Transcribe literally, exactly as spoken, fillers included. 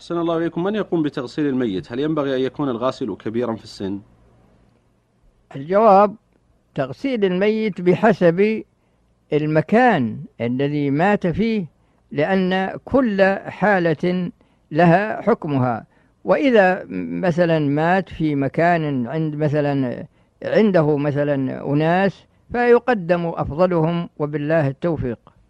أحسن الله إليكم. من يقوم بتغسيل الميت؟ هل ينبغي أن يكون الغاسل كبيرا في السن؟ الجواب: تغسيل الميت بحسب المكان الذي مات فيه، لأن كل حالة لها حكمها. وإذا مثلا مات في مكان عند مثلا عنده مثلا أناس، فيقدم أفضلهم، وبالله التوفيق.